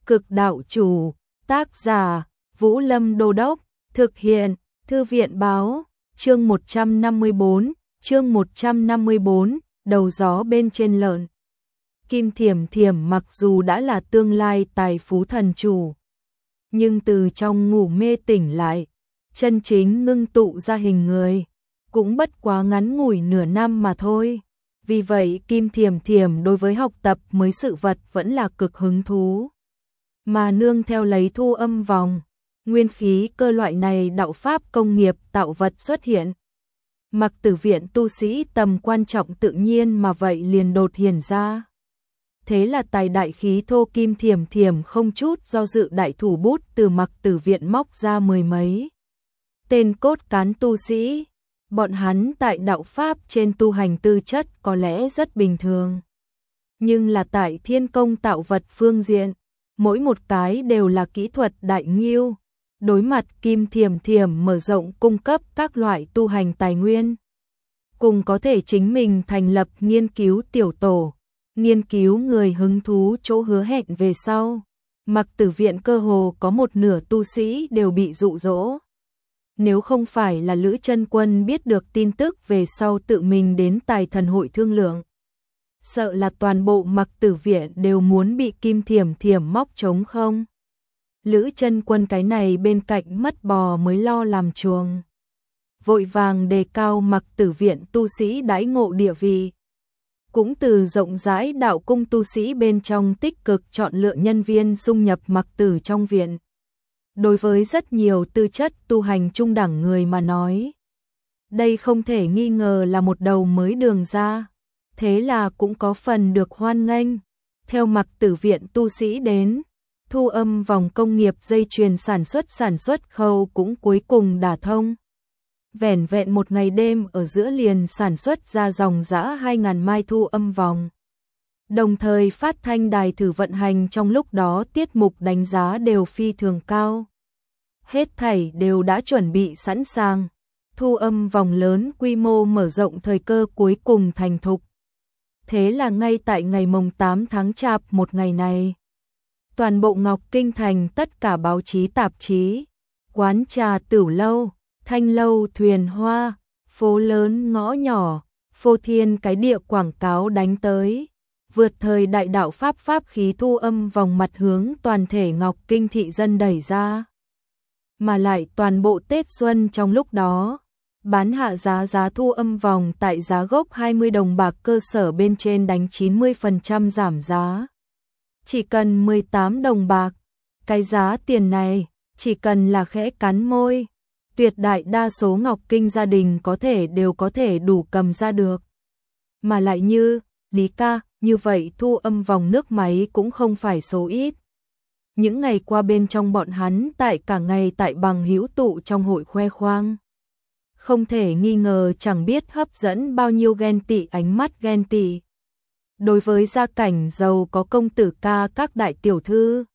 Cực đạo chủ, tác giả, Vũ Lâm Đô Đốc, thực hiện, Thư viện báo, chương 154, đầu gió bên trên lợn. Kim Thiểm Thiểm mặc dù đã là tương lai tài phú thần chủ, nhưng từ trong ngủ mê tỉnh lại, chân chính ngưng tụ ra hình người, cũng bất quá ngắn ngủi nửa năm mà thôi. Vì vậy Kim Thiểm Thiểm đối với học tập mới sự vật vẫn là cực hứng thú. Mà nương theo lấy thu âm vòng, nguyên khí cơ loại này đạo pháp công nghiệp tạo vật xuất hiện. Mặc Tử viện tu sĩ tầm quan trọng tự nhiên mà vậy liền đột hiển ra. Thế là tài đại khí thô Kim Thiểm Thiểm không chút do dự đại thủ bút từ Mặc Tử viện móc ra mười mấy tên cốt cán tu sĩ. Bọn hắn tại đạo pháp trên tu hành tư chất có lẽ rất bình thường, nhưng là tại thiên công tạo vật phương diện, mỗi một cái đều là kỹ thuật đại nghiêu. Đối mặt Kim Thiểm Thiểm mở rộng cung cấp các loại tu hành tài nguyên, cùng có thể chính mình thành lập nghiên cứu tiểu tổ, nghiên cứu người hứng thú chỗ hứa hẹn về sau. Mặc Tử viện cơ hồ có một nửa tu sĩ đều bị dụ dỗ. Nếu không phải là Lữ Chân Quân biết được tin tức về sau tự mình đến Tài Thần hội thương lượng, sợ là toàn bộ Mặc Tử viện đều muốn bị Kim Thiểm Thiểm móc trống không. Lữ Chân Quân cái này bên cạnh mất bò mới lo làm chuồng, vội vàng đề cao Mặc Tử viện tu sĩ đãi ngộ địa vị, cũng từ rộng rãi đạo cung tu sĩ bên trong tích cực chọn lựa nhân viên xung nhập Mặc Tử trong viện. Đối với rất nhiều tư chất tu hành trung đẳng người mà nói, đây không thể nghi ngờ là một đầu mới đường ra, thế là cũng có phần được hoan nghênh. Theo Mặc Tử viện tu sĩ đến, thu âm vòng công nghiệp dây chuyền sản xuất khâu cũng cuối cùng đả thông. Vẻn vẹn một ngày đêm ở giữa liền sản xuất ra dòng dã 2.000 mai thu âm vòng. Đồng thời phát thanh đài thử vận hành trong lúc đó tiết mục đánh giá đều phi thường cao. Hết thảy đều đã chuẩn bị sẵn sàng, thu âm vòng lớn quy mô mở rộng thời cơ cuối cùng thành thục. Thế là ngay tại ngày mồng 8 tháng Chạp một ngày này, toàn bộ Ngọc Kinh thành tất cả báo chí tạp chí, quán trà tửu lâu, thanh lâu thuyền hoa, phố lớn ngõ nhỏ, phô thiên cái địa quảng cáo đánh tới. Vượt thời đại đạo pháp pháp khí thu âm vòng mặt hướng toàn thể Ngọc Kinh thị dân đẩy ra. Mà lại toàn bộ Tết Xuân trong lúc đó, bán hạ giá thu âm vòng tại giá gốc 20 đồng bạc cơ sở bên trên đánh 90% giảm giá. Chỉ cần 18 đồng bạc, cái giá tiền này, chỉ cần là khẽ cắn môi, tuyệt đại đa số Ngọc Kinh gia đình đều có thể đủ cầm ra được. Mà lại như, Lý ca, như vậy thu âm vòng nước máy cũng không phải số ít. Những ngày qua bên trong bọn hắn tại cả ngày tại bằng hữu tụ trong hội khoe khoang. Không thể nghi ngờ chẳng biết hấp dẫn bao nhiêu ghen tị ánh mắt ghen tị. Đối với gia cảnh giàu có công tử ca các đại tiểu thư,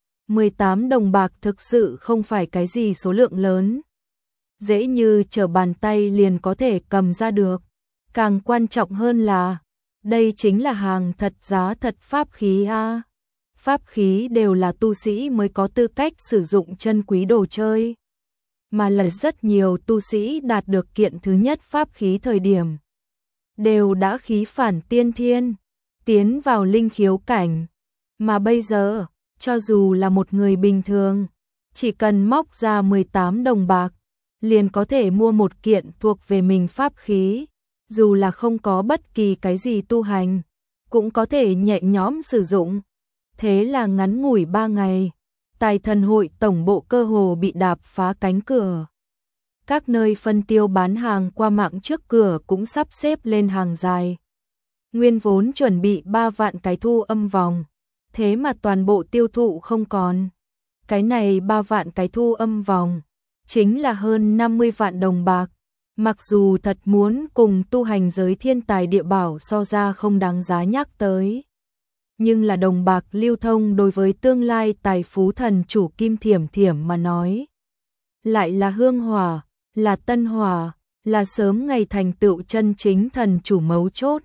18 đồng bạc thực sự không phải cái gì số lượng lớn. Dễ như trở bàn tay liền có thể cầm ra được. Càng quan trọng hơn là, đây chính là hàng thật giá thật pháp khí a. Pháp khí đều là tu sĩ mới có tư cách sử dụng chân quý đồ chơi, mà là rất nhiều tu sĩ đạt được kiện thứ nhất pháp khí thời điểm đều đã khí phản tiên thiên, tiến vào linh khiếu cảnh, mà bây giờ, cho dù là một người bình thường, chỉ cần móc ra 18 đồng bạc, liền có thể mua một kiện thuộc về mình pháp khí, dù là không có bất kỳ cái gì tu hành, cũng có thể nhẹ nhõm sử dụng. Thế là ngắn ngủi 3 ngày, Tài Thần hội tổng bộ cơ hồ bị đạp phá cánh cửa. Các nơi phân tiêu bán hàng qua mạng trước cửa cũng sắp xếp lên hàng dài. Nguyên vốn chuẩn bị 3 vạn cái thu âm vòng, thế mà toàn bộ tiêu thụ không còn. Cái này 3 vạn cái thu âm vòng, chính là hơn 50 vạn đồng bạc. Mặc dù thật muốn cùng tu hành giới thiên tài địa bảo so ra không đáng giá nhắc tới, nhưng là đồng bạc lưu thông đối với tương lai tài phú thần chủ Kim Thiểm Thiểm mà nói, lại là hương hỏa, là tân hỏa, là sớm ngày thành tựu chân chính thần chủ mấu chốt.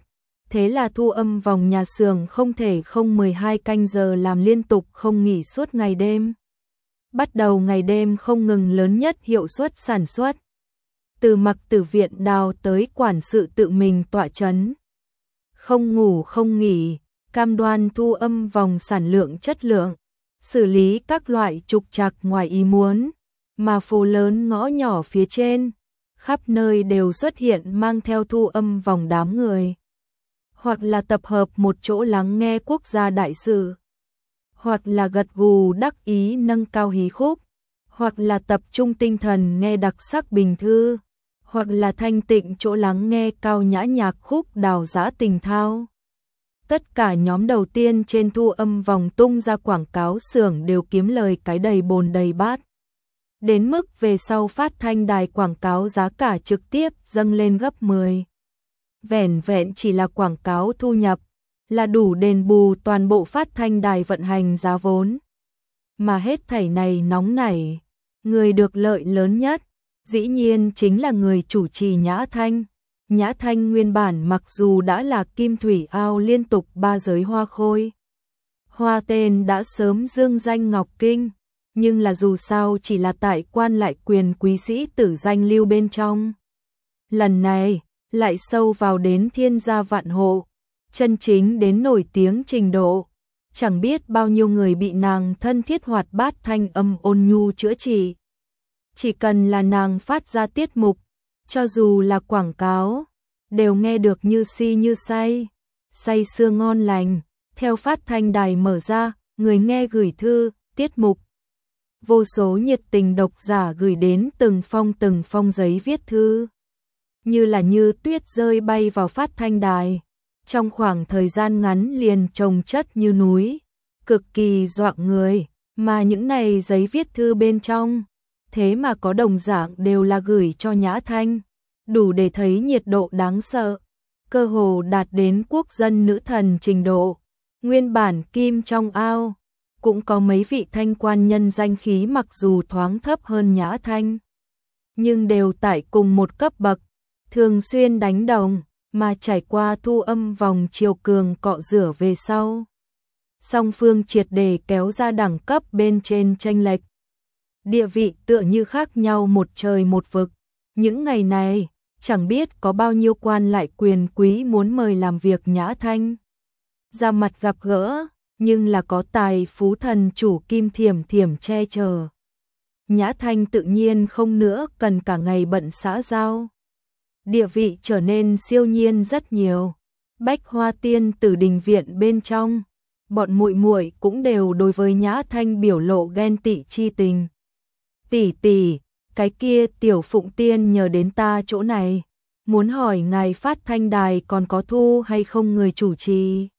Thế là thu âm vòng nhà xưởng không thể không 12 canh giờ làm liên tục không nghỉ suốt ngày đêm. Bắt đầu ngày đêm không ngừng lớn nhất hiệu suất sản xuất. Từ mặc tử viện đào tới quản sự tự mình tọa chấn. Không ngủ không nghỉ, cam đoan thu âm vòng sản lượng chất lượng, xử lý các loại trục trặc ngoài ý muốn, mà phố lớn ngõ nhỏ phía trên, khắp nơi đều xuất hiện mang theo thu âm vòng đám người. Hoặc là tập hợp một chỗ lắng nghe quốc gia đại sự, hoặc là gật gù đắc ý nâng cao hí khúc, hoặc là tập trung tinh thần nghe đặc sắc bình thư, hoặc là thanh tịnh chỗ lắng nghe cao nhã nhạc khúc đào giã tình thao. Tất cả nhóm đầu tiên trên thu âm vòng tung ra quảng cáo xưởng đều kiếm lời cái đầy bồn đầy bát. Đến mức về sau phát thanh đài quảng cáo giá cả trực tiếp dâng lên gấp 10. Vẻn vẹn chỉ là quảng cáo thu nhập là đủ đền bù toàn bộ phát thanh đài vận hành giá vốn. Mà hết thảy này nóng nảy, người được lợi lớn nhất, dĩ nhiên chính là người chủ trì Nhã Thanh. Nhã Thanh nguyên bản mặc dù đã là kim thủy ao liên tục 3 giới hoa khôi. Hoa tên đã sớm dương danh Ngọc Kinh, nhưng là dù sao chỉ là tại quan lại quyền quý sĩ tử danh lưu bên trong. Lần này, lại sâu vào đến thiên gia vạn hộ, chân chính đến nổi tiếng trình độ. Chẳng biết bao nhiêu người bị nàng thân thiết hoạt bát thanh âm ôn nhu chữa trị. Chỉ cần là nàng phát ra tiết mục, cho dù là quảng cáo, đều nghe được như si như say, say sưa ngon lành. Theo phát thanh đài mở ra, người nghe gửi thư, tiết mục. Vô số nhiệt tình độc giả gửi đến từng phong giấy viết thư. Như là như tuyết rơi bay vào phát thanh đài. Trong khoảng thời gian ngắn liền chồng chất như núi, cực kỳ dọa người, mà những này giấy viết thư bên trong, thế mà có đồng dạng đều là gửi cho Nhã Thanh, đủ để thấy nhiệt độ đáng sợ, cơ hồ đạt đến quốc dân nữ thần trình độ. Nguyên bản kim trong ao, cũng có mấy vị thanh quan nhân danh khí mặc dù thoáng thấp hơn Nhã Thanh, nhưng đều tại cùng một cấp bậc, thường xuyên đánh đồng, mà trải qua thu âm vòng chiều cường cọ rửa về sau. Song phương triệt để kéo ra đẳng cấp bên trên chênh lệch. Địa vị tựa như khác nhau một trời một vực. Những ngày này, chẳng biết có bao nhiêu quan lại quyền quý muốn mời làm việc Nhã Thanh. Ra mặt gặp gỡ, nhưng là có tài phú thần chủ Kim Thiểm Thiểm che chở. Nhã Thanh tự nhiên không nữa cần cả ngày bận xã giao. Địa vị trở nên siêu nhiên rất nhiều. Bách Hoa Tiên Tử đình viện bên trong, bọn muội muội cũng đều đối với Nhã Thanh biểu lộ ghen tị chi tình. Tỷ tỷ, cái kia Tiểu Phụng Tiên nhờ đến ta chỗ này, muốn hỏi ngài phát thanh đài còn có thu hay không người chủ trì.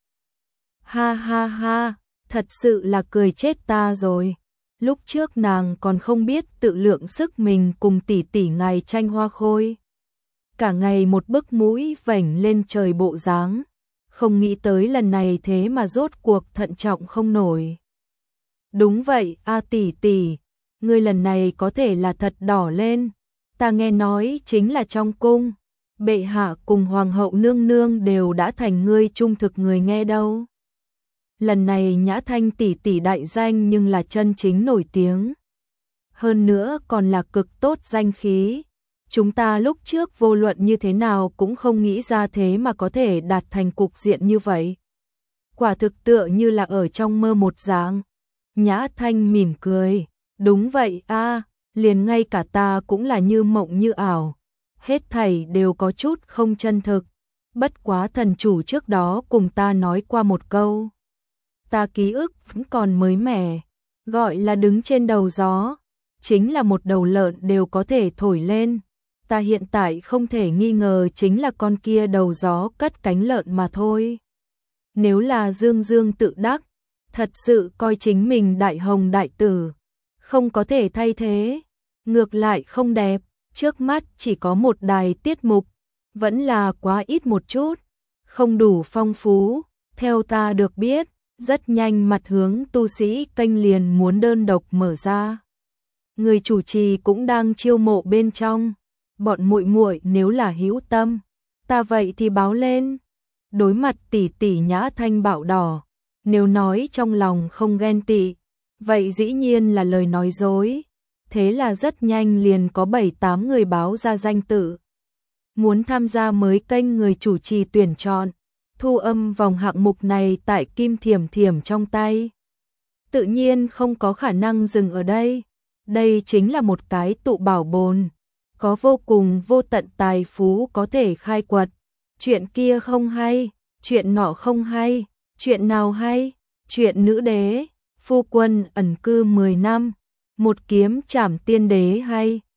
Ha ha ha, thật sự là cười chết ta rồi. Lúc trước nàng còn không biết tự lượng sức mình cùng tỷ tỷ ngài tranh hoa khôi. Cả ngày một bức mũi vểnh lên trời bộ dáng, không nghĩ tới lần này thế mà rốt cuộc thận trọng không nổi. Đúng vậy, a tỷ tỷ, ngươi lần này có thể là thật đỏ lên, ta nghe nói chính là trong cung, bệ hạ cùng hoàng hậu nương nương đều đã thành ngươi trung thực người nghe đâu. Lần này Nhã Thanh tỷ tỷ đại danh nhưng là chân chính nổi tiếng. Hơn nữa còn là cực tốt danh khí. Chúng ta lúc trước vô luận như thế nào cũng không nghĩ ra thế mà có thể đạt thành cục diện như vậy. Quả thực tựa như là ở trong mơ một dạng. Nhã Thanh mỉm cười. Đúng vậy a, liền ngay cả ta cũng là như mộng như ảo. Hết thảy đều có chút không chân thực. Bất quá thần chủ trước đó cùng ta nói qua một câu. Ta ký ức vẫn còn mới mẻ. Gọi là đứng trên đầu gió. Chính là một đầu lợn đều có thể thổi lên. Ta hiện tại không thể nghi ngờ chính là con kia đầu gió cất cánh lợn mà thôi. Nếu là Dương Dương tự đắc, thật sự coi chính mình đại hồng đại tử, không có thể thay thế, ngược lại không đẹp, trước mắt chỉ có một đài tiết mục, vẫn là quá ít một chút, không đủ phong phú, theo ta được biết, rất nhanh mặt hướng tu sĩ kênh liền muốn đơn độc mở ra. Người chủ trì cũng đang chiêu mộ bên trong. Bọn muội muội nếu là hữu tâm, ta vậy thì báo lên. Đối mặt tỷ tỷ Nhã Thanh bạo đỏ, nếu nói trong lòng không ghen tị, vậy dĩ nhiên là lời nói dối. Thế là rất nhanh liền có 7-8 người báo ra danh tự. Muốn tham gia mới kênh người chủ trì tuyển chọn, thu âm vòng hạng mục này tại Kim Thiểm Thiểm trong tay. Tự nhiên không có khả năng dừng ở đây. Đây chính là một cái tụ bảo bồn, có vô cùng vô tận tài phú có thể khai quật. Chuyện kia không hay, chuyện nọ không hay, chuyện nào hay? Chuyện nữ đế, phu quân ẩn cư 10 năm, một kiếm trảm tiên đế hay,